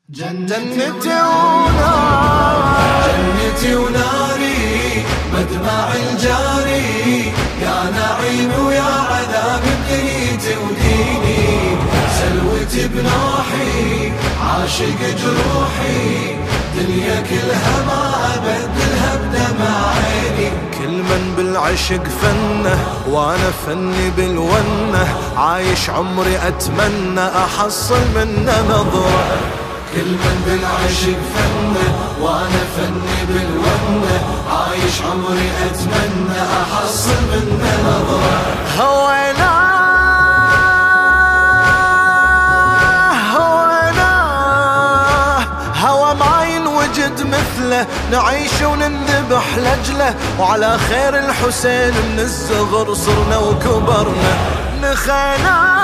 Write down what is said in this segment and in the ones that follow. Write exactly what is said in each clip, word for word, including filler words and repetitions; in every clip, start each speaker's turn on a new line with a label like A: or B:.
A: جنتي وناري جنتي وناري مدمع الجاري، يا نعيم ويا عذاب بدنيتي وديني، سلوتي بنوحي عاشق جروحي، دنيا كلها ما أبدلها بدمع عيني.
B: كل من بالعشق فنه وانا فني بالونه، عايش عمري اتمنى احصل منه نظره.
A: كل من بالعشق فنه وانا فني بالونه، عايش عمري اتمنى احصل منه نظره.
B: هوينا هوينا هوى ما ينوجد مثله، نعيش وننذبح لجله، وعلى خير الحسين من الصغر صرنا وكبرنا. نخينا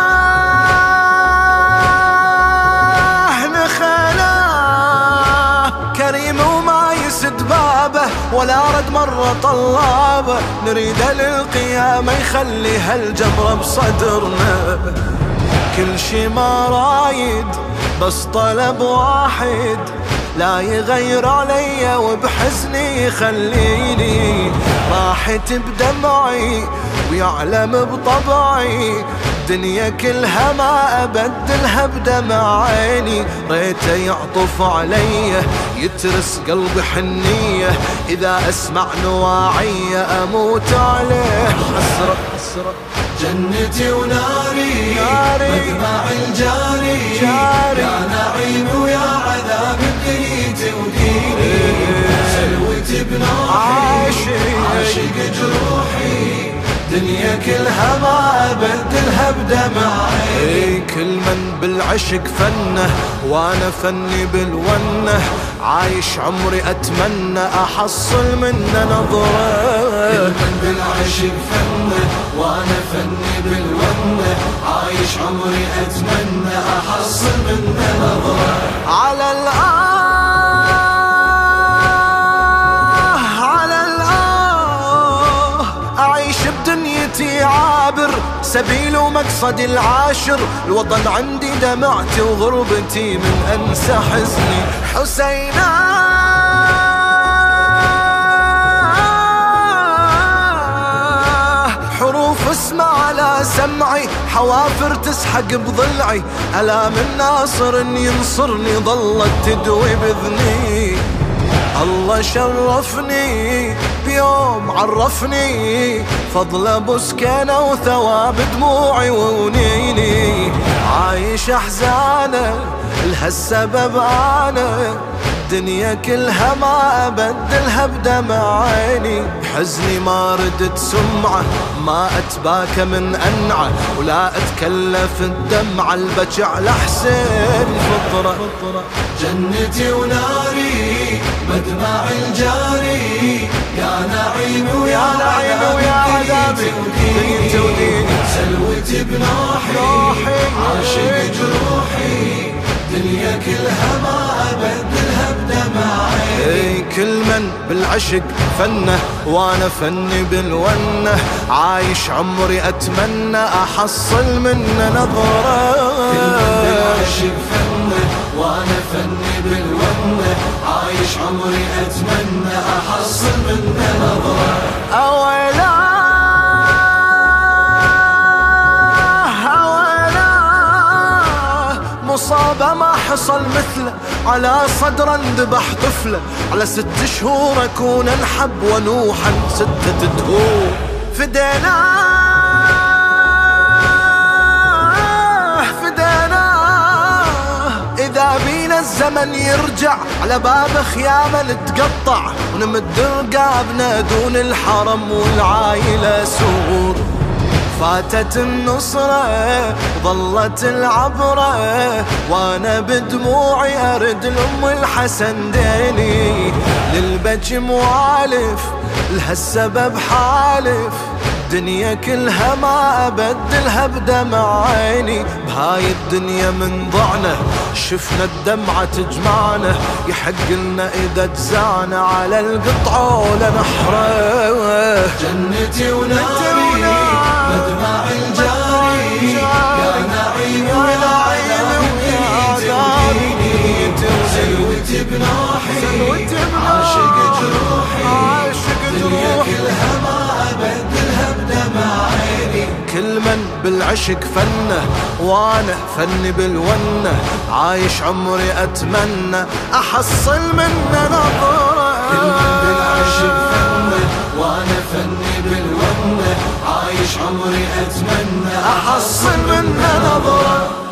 B: كريم وما يسد بابه، ولا رد مرة طلابه، نريده للقيامة يخلي هالجمرة بصدرنا. كل شي ما رايد بس طلب واحد، لا يغير علي وبحزني يخليني، راحت بدمعي ويعلم بطبعي، الدنيا كلها ما أبدلها بدمع عيني. ريته يعطف علي يترس قلبي حنية، إذا أسمع نواعية أموت عليه حسرة حسرة.
A: جنتي وناري
B: ناري
A: مدمع الجاري،
B: جاري
A: يا نعيم ويا عذاب بدنيتي وديني، سلوتي بنوحي عاشق جروحي، دنيا كلها ما أبدلها بدمع عيني.
B: كل من بالعشق فنه وانا فني بالونه، عايش عمري اتمنى احصل منه نظره.
A: كل من بالعشق فنه وانا فني بالونه، عايش عمري اتمنى احصل منه نظره.
B: على الآه على الآه أعيش بدنيتي عابر، سبيل ومقصدي العاشر، الوطن عندي دمعتي وغربتي من أنسى حزني. حسينا حروف اسمع على سمعي، حوافر تسحق بضلعي، ألا من ناصر ينصرني ظلت تدوي بإذني. الله شرفني بيوم عرفني فضل ابو سكينة وثواب دموعي وونيني، عايش احزانه لهالسبب انا، الدنيا كلها ما أبدلها بدمع عيني. حزني ما ردت سمعة، ما أتباكى من أنعى، ولا أتكلف الدمع البكي على حسين فطرة.
A: جنتي وناري مدمع الجاري، يا نعيم ويا عذاب بدنيتي وديني، سلوتي بنوحي عاشق جروحي، دنيا كلها ما أبدلها بدمع عيني.
B: كل من بالعشق فنه وانا فني بالونه، عايش عمري اتمنى احصل منه نظره.
A: كل من بالعشق فنه وانا فني بالونه، عايش عمري اتمنى احصل منه نظره.
B: اويلا مصابة ما حصل مثله، على صدر انذبح طفله، على ست شهور اكون انحب ونوحا ستة دهور. فديناه فديناه اذا بينا الزمن يرجع، على باب خيامه نتقطع، ونمد رقابنا دون الحرم والعايلة سور. فاتت النصرة ظلت العبرة، وانا بدموعي ارد لأم الحسن ديني، للبكي موالف لهالسبب حالف، الدنيا كلها ما أبدلها بدمع عيني. بهاي الدنيا من ضعنا شفنا الدمعة تجمعنا، يحق لنا إذا جزعنا على القطعة ولنحره.
A: جنتي وناري مدمع الجاري، يا نعيم ويا عذاب بدنيتي وديني،
B: كل من بالعشق فنه، وانا فني بالونه عايش عمري اتمنى احصل منه نظرة.
A: كل من بالعشق فنه وانا فني بالونه عايش عمري اتمنى
B: احصل منه نظرة.